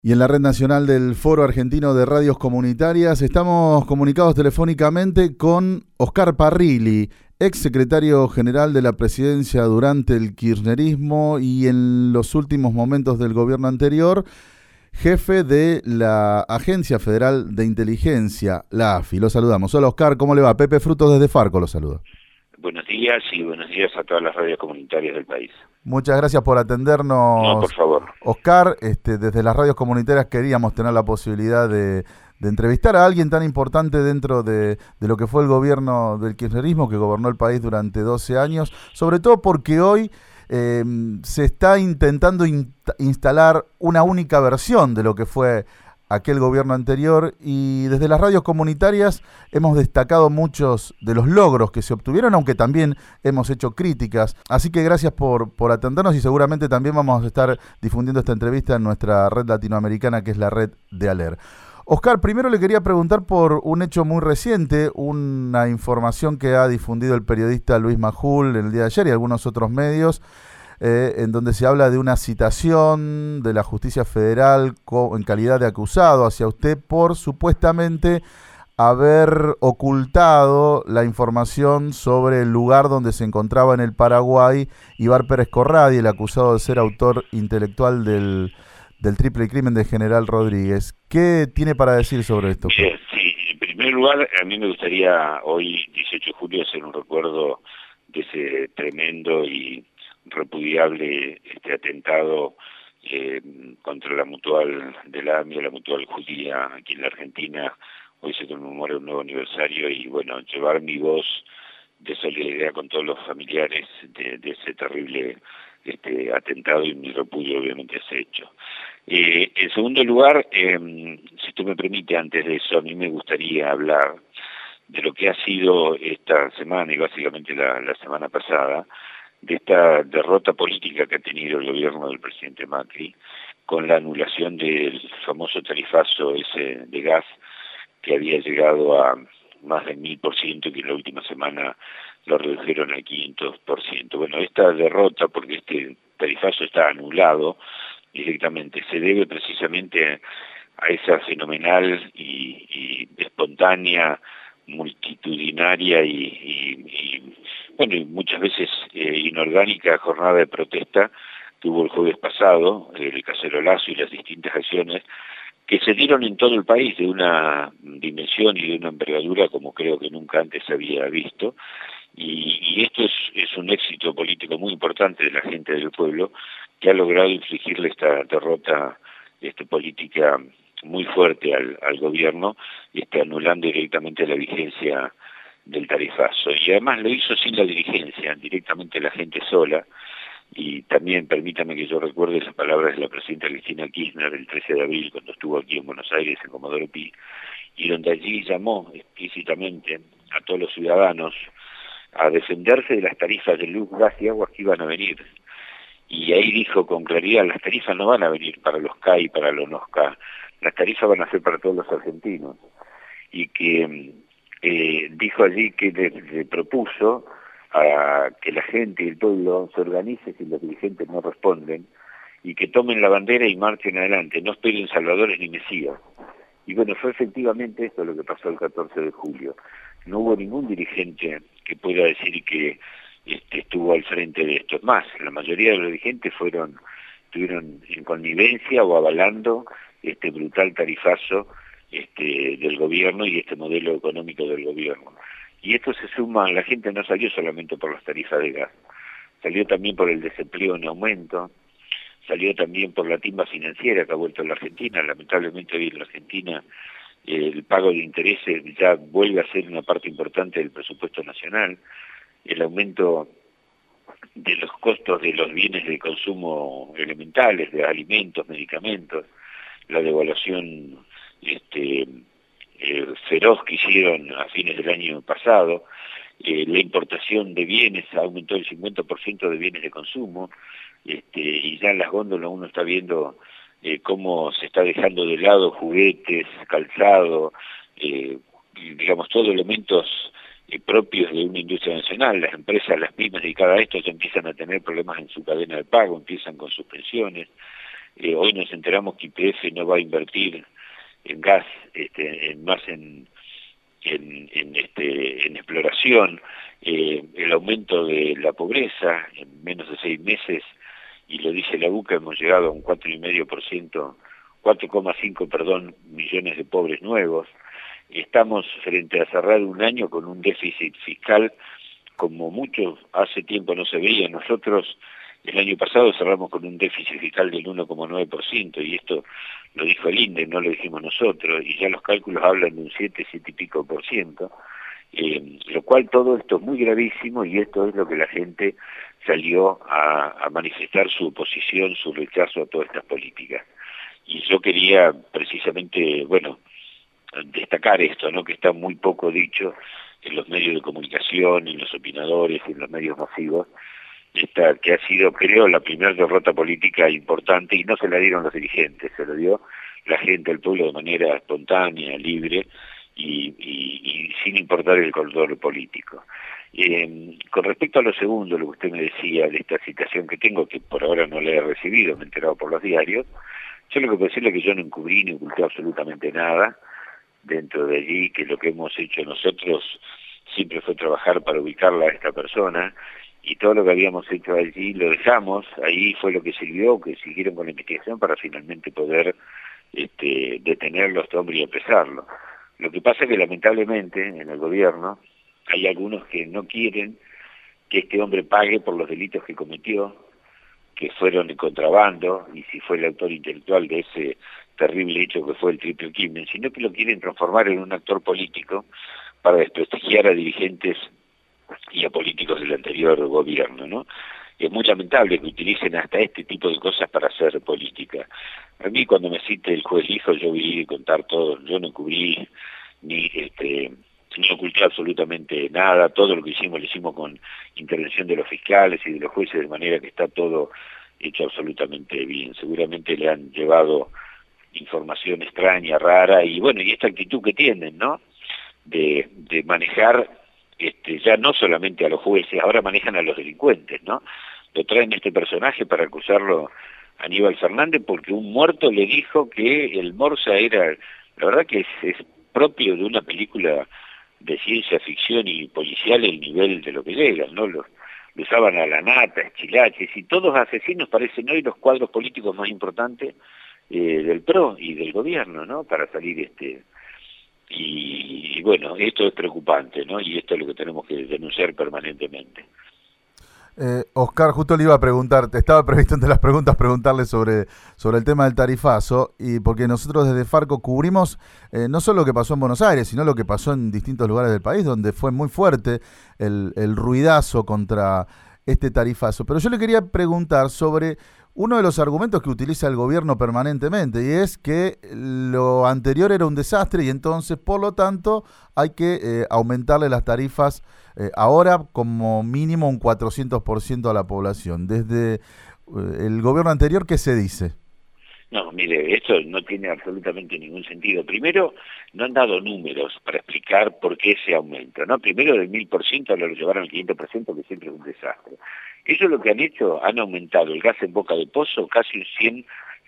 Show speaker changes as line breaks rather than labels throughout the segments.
Y en la red nacional del Foro Argentino de Radios Comunitarias estamos comunicados telefónicamente con Oscar Parrilli, ex secretario general de la presidencia durante el kirchnerismo y en los últimos momentos del gobierno anterior, jefe de la Agencia Federal de Inteligencia, la AFI. Lo saludamos. Hola Oscar, ¿cómo le va? Pepe Frutos desde Farco lo saluda.
Buenos días y buenos días a todas las radios comunitarias del país.
Muchas gracias por
No, por
atendernos,
favor.
Oscar. Desde las radios comunitarias queríamos tener la posibilidad de entrevistar a alguien tan importante dentro de lo que fue el gobierno del kirchnerismo, que gobernó el país durante 12 años, sobre todo porque hoy se está intentando instalar una única versión de lo que fue aquel gobierno anterior, y desde las radios comunitarias hemos destacado muchos de los logros que se obtuvieron, aunque también hemos hecho críticas. Así que gracias por atendernos, y seguramente también vamos a estar difundiendo esta entrevista en nuestra red latinoamericana, que es la red de ALER. Oscar, primero le quería preguntar por un hecho muy reciente, una información que ha difundido el periodista Luis Majul el día de ayer y algunos otros medios, en donde se habla de una citación de la justicia federal en calidad de acusado hacia usted por supuestamente haber ocultado la información sobre el lugar donde se encontraba en el Paraguay Ibar Pérez Corradi, el acusado de ser autor intelectual del triple crimen de General Rodríguez. ¿Qué tiene para decir sobre esto?
Bien, sí, en primer lugar, a mí me gustaría hoy, 18 de julio, hacer un recuerdo de ese tremendo y repudiable atentado contra la Mutual del AMI, la Mutual Judía aquí en la Argentina. Hoy se conmemora un nuevo aniversario y, bueno, llevar mi voz de solidaridad con todos los familiares de ese terrible atentado y mi repudio obviamente a ese hecho. En segundo lugar, si tú me permite, antes de eso, a mí me gustaría hablar de lo que ha sido esta semana y básicamente la semana pasada, de esta derrota política que ha tenido el gobierno del presidente Macri con la anulación del famoso tarifazo ese de gas que había llegado a más del 1000% y que en la última semana lo redujeron al 500%. Bueno, esta derrota, porque este tarifazo está anulado directamente, se debe precisamente a esa fenomenal y espontánea, multitudinaria y bueno, y muchas veces inorgánica jornada de protesta que hubo el jueves pasado, el cacerolazo y las distintas acciones que se dieron en todo el país de una dimensión y de una envergadura como creo que nunca antes se había visto, y esto es un éxito político muy importante de la gente del pueblo, que ha logrado infligirle esta derrota política muy fuerte al gobierno, anulando directamente la vigencia del tarifazo. Y además lo hizo sin la dirigencia, directamente la gente sola. Y también permítame que yo recuerde las palabras de la presidenta Cristina Kirchner el 13 de abril, cuando estuvo aquí en Buenos Aires, en Comodoro Pi, y donde allí llamó explícitamente a todos los ciudadanos a defenderse de las tarifas de luz, gas y agua que iban a venir. Y ahí dijo con claridad, las tarifas no van a venir para los K y para los no K, las tarifas van a ser para todos los argentinos. Y que dijo allí que le propuso a que la gente y el pueblo se organice si los dirigentes no responden, y que tomen la bandera y marchen adelante, no esperen salvadores ni mesías. Y bueno, fue efectivamente esto lo que pasó el 14 de julio. No hubo ningún dirigente que pueda decir que estuvo al frente de esto. Es más, la mayoría de los dirigentes estuvieron en connivencia o avalando este brutal tarifazo del gobierno y este modelo económico del gobierno. Y esto se suma, la gente no salió solamente por las tarifas de gas, salió también por el desempleo en aumento, salió también por la timba financiera que ha vuelto a la Argentina. Lamentablemente hoy en la Argentina el pago de intereses ya vuelve a ser una parte importante del presupuesto nacional, el aumento de los costos de los bienes de consumo elementales, de alimentos, medicamentos, la devaluación feroz que hicieron a fines del año pasado, la importación de bienes aumentó el 50% de bienes de consumo, y ya en las góndolas uno está viendo cómo se está dejando de lado juguetes, calzado, digamos, todos elementos propios de una industria nacional. Las empresas, las pymes dedicadas a esto ya empiezan a tener problemas en su cadena de pago, empiezan con suspensiones. Hoy nos enteramos que YPF no va a invertir en gas, más en exploración, el aumento de la pobreza en menos de 6 meses, y lo dice la UCA, hemos llegado a un 4,5%, 4,5, perdón, millones de pobres nuevos. Estamos frente a cerrar un año con un déficit fiscal como mucho hace tiempo no se veía. Nosotros el año pasado cerramos con un déficit fiscal del 1,9%, y esto lo dijo el INDE, no lo dijimos nosotros, y ya los cálculos hablan de un 7 y pico por ciento, lo cual todo esto es muy gravísimo, y esto es lo que la gente salió a manifestar su oposición, su rechazo a todas estas políticas. Y yo quería precisamente, bueno, destacar esto, ¿no?, que está muy poco dicho en los medios de comunicación, en los opinadores, en los medios masivos, que ha sido, creo, la primera derrota política importante, y no se la dieron los dirigentes, se lo dio la gente, el pueblo, de manera espontánea, libre, y sin importar el color político. Con respecto a lo segundo, lo que usted me decía de esta citación que tengo, que por ahora no la he recibido, me he enterado por los diarios, yo lo que puedo decirle es que yo no encubrí ni oculté absolutamente nada dentro de allí, que lo que hemos hecho nosotros siempre fue trabajar para ubicarla a esta persona, y todo lo que habíamos hecho allí lo dejamos, ahí fue lo que sirvió, que siguieron con la investigación para finalmente poder detenerlo a este hombre y apresarlo. Lo que pasa es que lamentablemente en el gobierno hay algunos que no quieren que este hombre pague por los delitos que cometió, que fueron en contrabando, y si fue el autor intelectual de ese terrible hecho que fue el triple crimen, sino que lo quieren transformar en un actor político para desprestigiar a dirigentes y a políticos del anterior gobierno, ¿no? Es muy lamentable que utilicen hasta este tipo de cosas para hacer política. A mí, cuando me cite el juez Lijo, yo voy a contar todo, yo no cubrí ni oculté absolutamente nada, todo lo que hicimos lo hicimos con intervención de los fiscales y de los jueces, de manera que está todo hecho absolutamente bien. Seguramente le han llevado información extraña, rara, y bueno, y esta actitud que tienen, ¿no?, de manejar ya no solamente a los jueces, ahora manejan a los delincuentes, ¿no? Lo traen este personaje para acusarlo a Aníbal Fernández porque un muerto le dijo que el Morsa era, la verdad que es propio de una película de ciencia ficción y policial el nivel de lo que llegan, ¿no? Lo usaban a la nata, esquilaches, y todos asesinos parecen hoy los cuadros políticos más importantes del PRO y del gobierno, ¿no?, para salir y bueno, esto es preocupante, ¿no?, y esto es lo que tenemos que denunciar permanentemente.
Oscar, justo le iba a preguntar, te estaba previsto entre las preguntas preguntarle sobre el tema del tarifazo, y porque nosotros desde Farco cubrimos no solo lo que pasó en Buenos Aires, sino lo que pasó en distintos lugares del país, donde fue muy fuerte el ruidazo contra este tarifazo. Pero yo le quería preguntar sobre uno de los argumentos que utiliza el gobierno permanentemente, y es que lo anterior era un desastre y entonces, por lo tanto, hay que aumentarle las tarifas ahora como mínimo un 400% a la población. Desde el gobierno anterior, ¿qué se dice?
No, mire, esto no tiene absolutamente ningún sentido. Primero, no han dado números para explicar por qué ese aumento, ¿no? Primero, del 1000% ahora lo llevaron al 500%, que siempre es un desastre. Ellos lo que han hecho, han aumentado el gas en boca de pozo casi un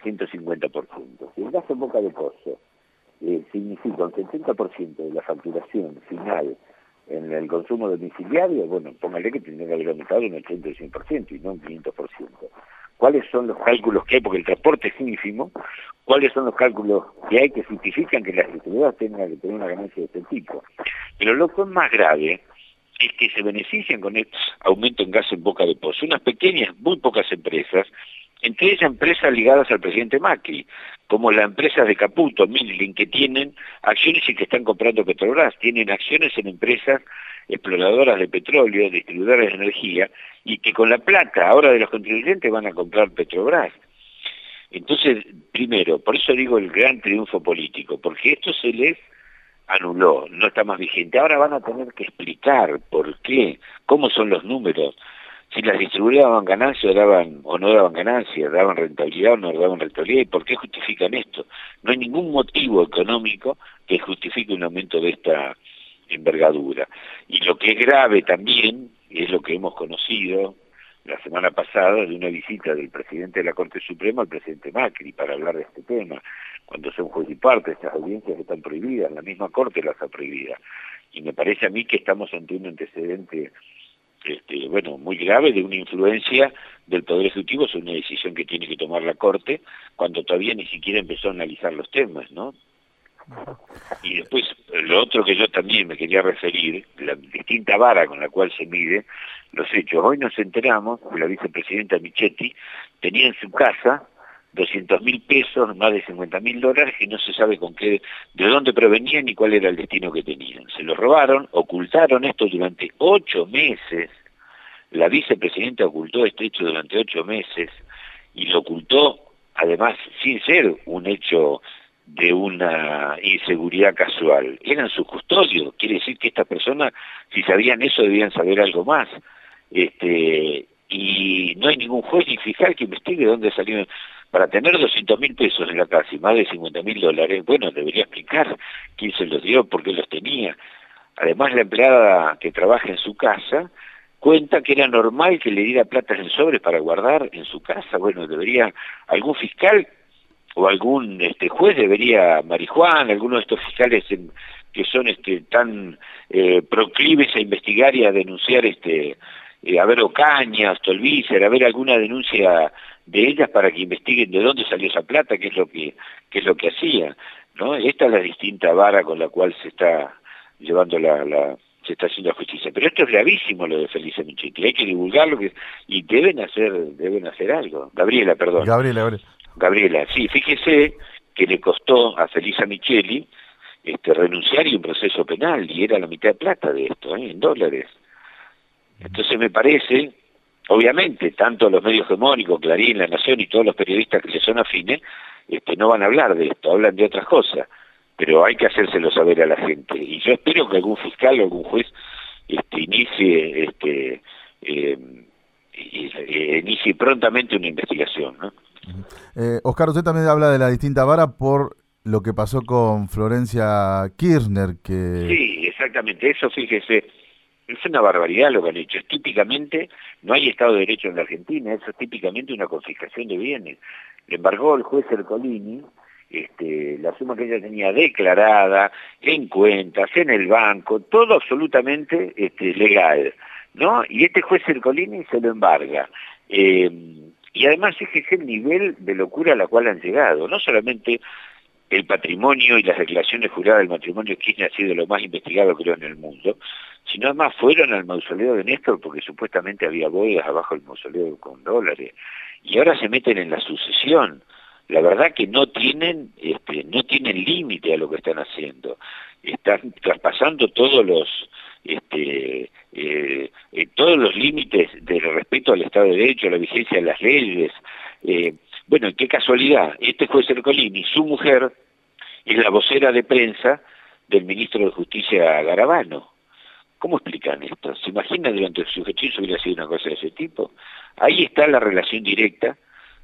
150%. Si el gas en boca de pozo significa un 70% de la facturación final en el consumo domiciliario, bueno, póngale que tendría que haber aumentado un 80 y 100% y no un 500%. ¿Cuáles son los cálculos que hay? Porque el transporte es ínfimo. ¿Cuáles son los cálculos que hay que justifican que las distribuidoras tengan que tener una ganancia de este tipo? Pero lo que es más grave es que se benefician con este aumento en gas en boca de pozo unas pequeñas, muy pocas empresas, entre ellas empresas ligadas al presidente Macri, como las empresas de Caputo, Midlin, que tienen acciones y que están comprando Petrobras, tienen acciones en empresas exploradoras de petróleo, distribuidoras de energía, y que con la plata ahora de los contribuyentes van a comprar Petrobras. Entonces, primero, por eso digo el gran triunfo político, porque esto se les anuló, no está más vigente. Ahora van a tener que explicar por qué, cómo son los números, si las distribuidoras daban ganancias o no daban ganancias, daban rentabilidad o no daban rentabilidad, y por qué justifican esto. No hay ningún motivo económico que justifique un aumento de esta envergadura. Y lo que es grave también, es lo que hemos conocido la semana pasada de una visita del presidente de la Corte Suprema al presidente Macri para hablar de este tema, cuando son juez y parte, estas audiencias están prohibidas, la misma Corte las ha prohibido. Y me parece a mí que estamos ante un antecedente bueno, muy grave de una influencia del Poder Ejecutivo sobre una decisión que tiene que tomar la Corte, cuando todavía ni siquiera empezó a analizar los temas, ¿no? Y después, lo otro que yo también me quería referir, la distinta vara con la cual se mide los hechos. Hoy nos enteramos que la vicepresidenta Michetti tenía en su casa 200.000 pesos, más de $50.000, que no se sabe de dónde provenían ni cuál era el destino que tenían. Se lo robaron, ocultaron esto durante 8 meses. La vicepresidenta ocultó este hecho durante 8 meses y lo ocultó, además, sin ser un hecho de una inseguridad casual. Eran sus custodios. Quiere decir que estas personas, si sabían eso, debían saber algo más. Y no hay ningún juez ni fiscal que investigue dónde salieron. Para tener 200.000 pesos en la casa y más de $50.000, bueno, debería explicar quién se los dio, por qué los tenía. Además, la empleada que trabaja en su casa cuenta que era normal que le diera plata en sobres para guardar en su casa. Bueno, debería algún fiscal o algún juez debería, marihuana, alguno de estos fiscales que son tan proclives a investigar y a denunciar a ver Ocaña, Stolbizer, a ver alguna denuncia de ellas para que investiguen de dónde salió esa plata, qué es lo que hacía, ¿no? Esta es la distinta vara con la cual se está llevando se está haciendo la justicia. Pero esto es gravísimo, lo de Felisa Michetti, hay que divulgarlo y deben hacer algo. Gabriela, sí, fíjese que le costó a Felisa Michetti renunciar y un proceso penal, y era la mitad de plata de esto, en dólares. Entonces me parece, obviamente, tanto los medios hegemónicos, Clarín, La Nación y todos los periodistas que le son afines, no van a hablar de esto, hablan de otras cosas, pero hay que hacérselo saber a la gente. Y yo espero que algún fiscal o algún juez inicie prontamente una investigación, ¿no?
Oscar, usted también habla de la distinta vara por lo que pasó con Florencia Kirchner, que...
Sí, exactamente, eso fíjese. Es una barbaridad lo que han hecho. Es típicamente, no hay Estado de Derecho en la Argentina, eso es típicamente una confiscación de bienes. Le embargó el juez Ercolini la suma que ella tenía declarada, en cuentas, en el banco, todo absolutamente legal, ¿no? Y este juez Ercolini se lo embarga. Y además ese es el nivel de locura a la cual han llegado. No solamente el patrimonio y las declaraciones juradas del matrimonio Kirchner ha sido lo más investigado, creo, en el mundo, sino además fueron al mausoleo de Néstor porque supuestamente había bodegas abajo del mausoleo con dólares, y ahora se meten en la sucesión. La verdad que no tienen límite a lo que están haciendo. Están traspasando todos los límites del respeto al Estado de Derecho, a la vigencia de las leyes. Bueno, qué casualidad, este juez Ercolini, su mujer, es la vocera de prensa del ministro de Justicia Garabano. ¿Cómo explican esto? ¿Se imaginan durante su gestión si hubiera sido una cosa de ese tipo? Ahí está la relación directa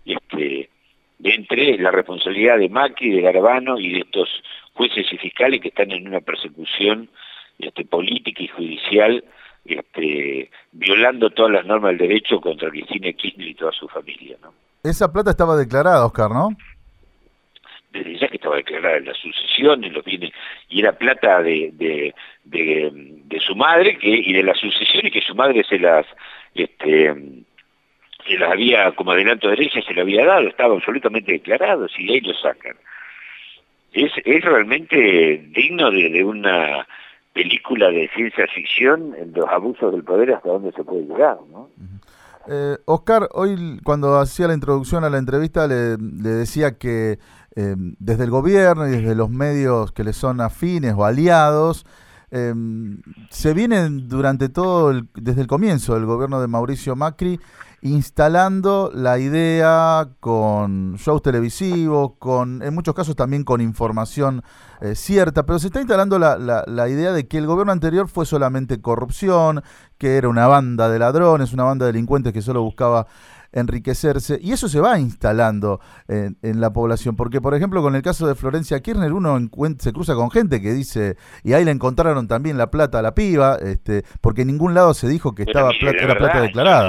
entre la responsabilidad de Macri, de Garabano y de estos jueces y fiscales que están en una persecución política y judicial, violando todas las normas del derecho contra Cristina Kirchner y toda su familia, ¿no?
Esa plata estaba declarada, Oscar, ¿no?
Desde ya que estaba declarada en la sucesión, en los bienes, y era plata de su madre y de la sucesión, y que su madre se las había, como adelanto de herencia, se le había dado, estaba absolutamente declarado, si de ahí lo sacan. Es realmente digno de una película de ciencia ficción, en los abusos del poder hasta dónde se puede llegar, ¿no?
Oscar, hoy cuando hacía la introducción a la entrevista le decía que desde el gobierno y desde los medios que le son afines o aliados, se vienen desde el comienzo del gobierno de Mauricio Macri instalando la idea con shows televisivos, en muchos casos también con información cierta, pero se está instalando la idea de que el gobierno anterior fue solamente corrupción, que era una banda de ladrones, una banda de delincuentes que solo buscaba enriquecerse, y eso se va instalando en la población, porque por ejemplo con el caso de Florencia Kirchner uno se cruza con gente que dice, y ahí le encontraron también la plata a la piba, porque en ningún lado se dijo que era plata declarada.
Sí,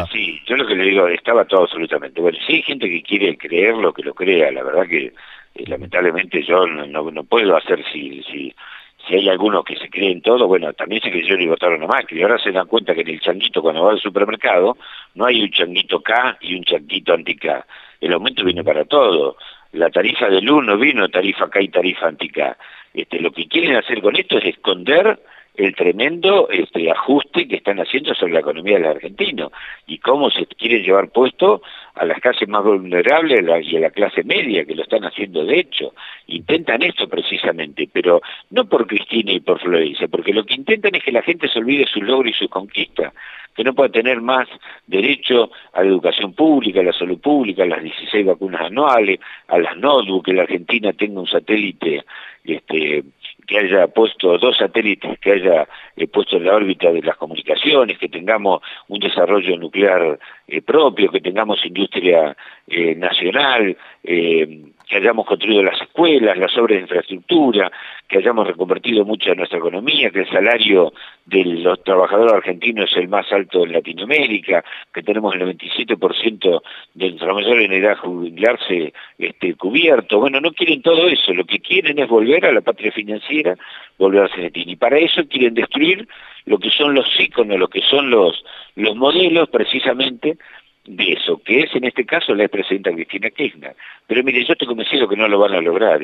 yo lo que le digo, estaba todo absolutamente. Bueno, si hay gente que quiere creerlo, que lo crea, la verdad que lamentablemente yo no puedo hacer si hay algunos que se creen todo, bueno, también se creyeron y votaron a Macri. Ahora se dan cuenta que en el changuito, cuando va al supermercado, no hay un changuito K y un changuito anti-K. El aumento viene para todo. La tarifa del uno vino, tarifa K y tarifa anti-K. Lo que quieren hacer con esto es esconder el tremendo ajuste que están haciendo sobre la economía del argentino y cómo se quiere llevar puesto a las clases más vulnerables y a la clase media, que lo están haciendo de hecho. Intentan esto precisamente, pero no por Cristina y por Florencia, porque lo que intentan es que la gente se olvide su logro y su conquista, que no pueda tener más derecho a la educación pública, a la salud pública, a las 16 vacunas anuales, a las notebooks, que la Argentina tenga un satélite que haya puesto 2 satélites, que haya puesto en la órbita de las comunicaciones, que tengamos un desarrollo nuclear propio, que tengamos industria nacional, que hayamos construido las escuelas, las obras de infraestructura, que hayamos reconvertido mucho de nuestra economía, que el salario de los trabajadores argentinos es el más alto en Latinoamérica, que tenemos el 97% de nuestra mayor en edad jubilarse cubierto. Bueno, no quieren todo eso, lo que quieren es volver a la patria financiera, volver a Argentina. Y para eso quieren destruir lo que son los íconos, lo que son los modelos precisamente de eso, que es en este caso la expresidenta Cristina Kirchner. Pero mire, yo estoy convencido que no lo van a lograr,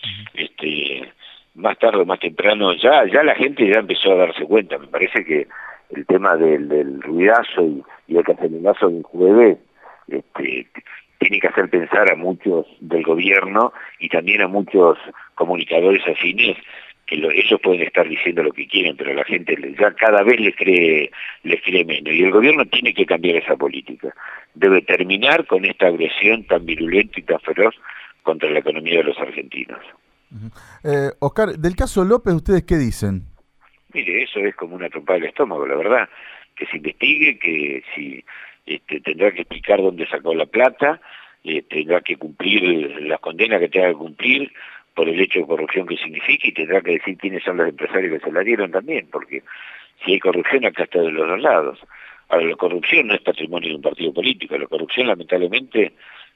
más tarde o más temprano, ya la gente ya empezó a darse cuenta. Me parece que el tema del ruidazo y el cacerolazo del jueves, tiene que hacer pensar a muchos del gobierno y también a muchos comunicadores afines que ellos pueden estar diciendo lo que quieren, pero la gente ya cada vez les cree menos. Y el gobierno tiene que cambiar esa política. Debe terminar con esta agresión tan virulenta y tan feroz contra la economía de los argentinos.
Oscar, del caso López, ¿ustedes qué dicen?
Mire, eso es como una trompada del estómago, la verdad. Que se investigue, que si tendrá que explicar dónde sacó la plata, tendrá que cumplir las condenas que tenga que cumplir por el hecho de corrupción que significa, y tendrá que decir quiénes son los empresarios que se la dieron también, porque si hay corrupción acá está de los dos lados. Ahora, la corrupción no es patrimonio de un partido político, la corrupción lamentablemente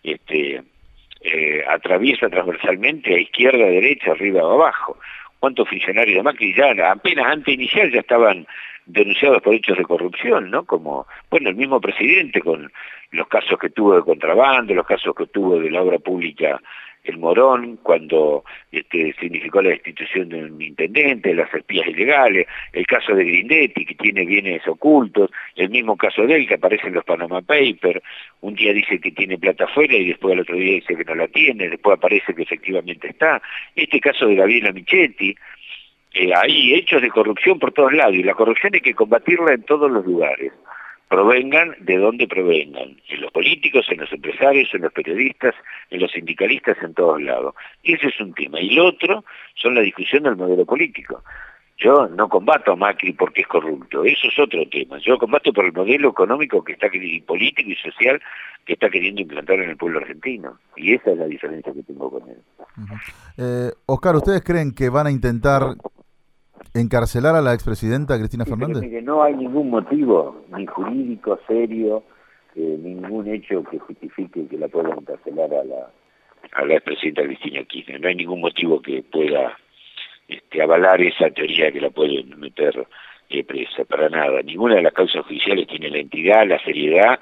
atraviesa transversalmente a izquierda, a derecha, arriba o abajo. ¿Cuántos funcionarios de Macri ya apenas antes de iniciar ya estaban denunciados por hechos de corrupción, ¿no? Como, bueno, el mismo presidente con los casos que tuvo de contrabando, los casos que tuvo de la obra pública El Morón, cuando significó la destitución de un intendente, las espías ilegales, el caso de Grindetti, que tiene bienes ocultos, el mismo caso de él, que aparece en los Panama Papers, un día dice que tiene plata afuera y después al otro día dice que no la tiene, después aparece que efectivamente está. Este caso de Gabriela Michetti, hay hechos de corrupción por todos lados, y la corrupción hay que combatirla en todos los lugares, provengan de donde provengan, en los políticos, en los empresarios, en los periodistas, en los sindicalistas, en todos lados. Y ese es un tema. Y lo otro son la discusión del modelo político. Yo no combato a Macri porque es corrupto, eso es otro tema. Yo combato por el modelo económico que está y político y social que está queriendo implantar en el pueblo argentino. Y esa es la diferencia que tengo con él.
Oscar, ¿ustedes creen que van a intentar encarcelar a la expresidenta Cristina Fernández?
Mire, no hay ningún motivo, ni jurídico, serio, ningún hecho que justifique que la puedan encarcelar a la expresidenta Cristina Kirchner. No hay ningún motivo que pueda avalar esa teoría que la pueden meter presa, para nada. Ninguna de las causas judiciales tiene la entidad, la seriedad,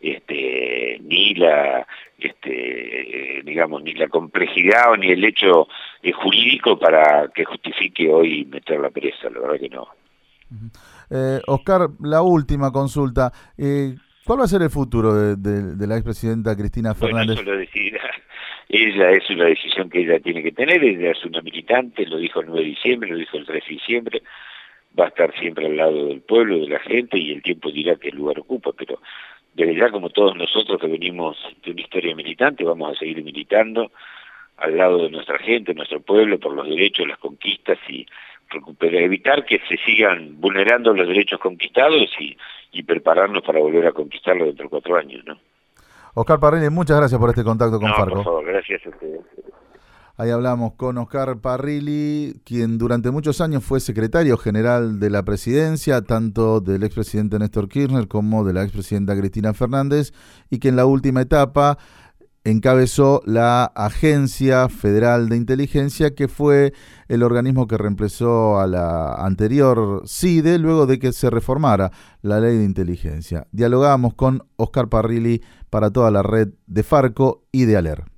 ni la digamos, ni la complejidad o ni el hecho jurídico para que justifique hoy meterla presa, la verdad que no.
Oscar, la última consulta. ¿Cuál va a ser el futuro de la expresidenta Cristina Fernández?
Bueno, eso lo decidirá. Ella, es una decisión que ella tiene que tener. Ella es una militante, lo dijo el 9 de diciembre, lo dijo el 3 de diciembre. Va a estar siempre al lado del pueblo, de la gente, y el tiempo dirá qué lugar ocupa, pero desde ya, como todos nosotros que venimos de una historia militante, vamos a seguir militando al lado de nuestra gente, nuestro pueblo, por los derechos, las conquistas, y evitar que se sigan vulnerando los derechos conquistados y prepararnos para volver a conquistarlos dentro de 4 años, ¿no?
Oscar Parrini, muchas gracias por este contacto con Farco.
Por favor, gracias a ustedes.
Ahí hablamos con Oscar Parrilli, quien durante muchos años fue secretario general de la presidencia, tanto del expresidente Néstor Kirchner como de la expresidenta Cristina Fernández, y que en la última etapa encabezó la Agencia Federal de Inteligencia, que fue el organismo que reemplazó a la anterior CIDE luego de que se reformara la Ley de Inteligencia. Dialogamos con Oscar Parrilli para toda la red de Farco y de ALER.